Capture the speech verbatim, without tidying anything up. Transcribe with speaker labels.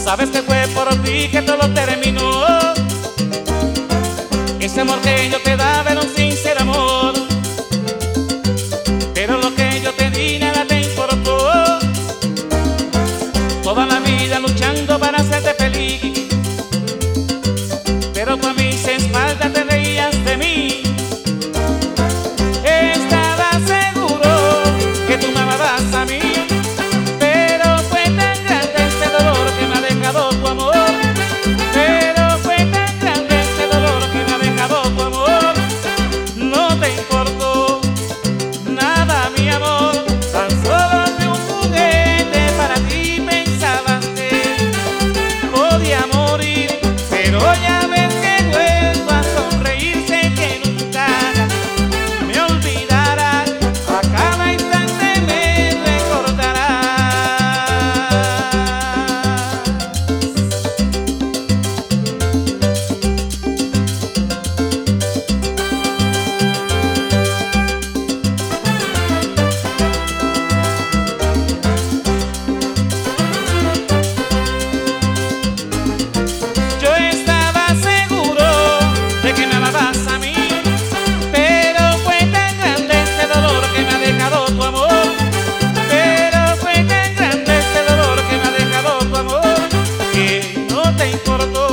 Speaker 1: sabes que fue por ti que todo terminó. Ese amor que yo te daba era un sincero amor, pero lo que yo te di nada te importó. Toda la vida luchando para hacerte feliz, pero tú a mis espaldas te reías de mí. Estaba seguro que tú me amabas a mí, pero fue tan grande este dolor que me ha dejado tu amor. Pero fue tan grande este dolor que me ha dejado tu amor. No te importó nada, mi amor, tan solo fui un juguete para ti. Pensabas que podía morir, pero ya ves que vuelvo a sonreír. Sé que nunca me olvidarás, a cada instante me recordarás. Yo estaba seguro de que me amabas a mí, pero fue tan grande este dolor que me ha dejado tu amor. Pero fue tan grande este dolor que me ha dejado tu amor, que no te importó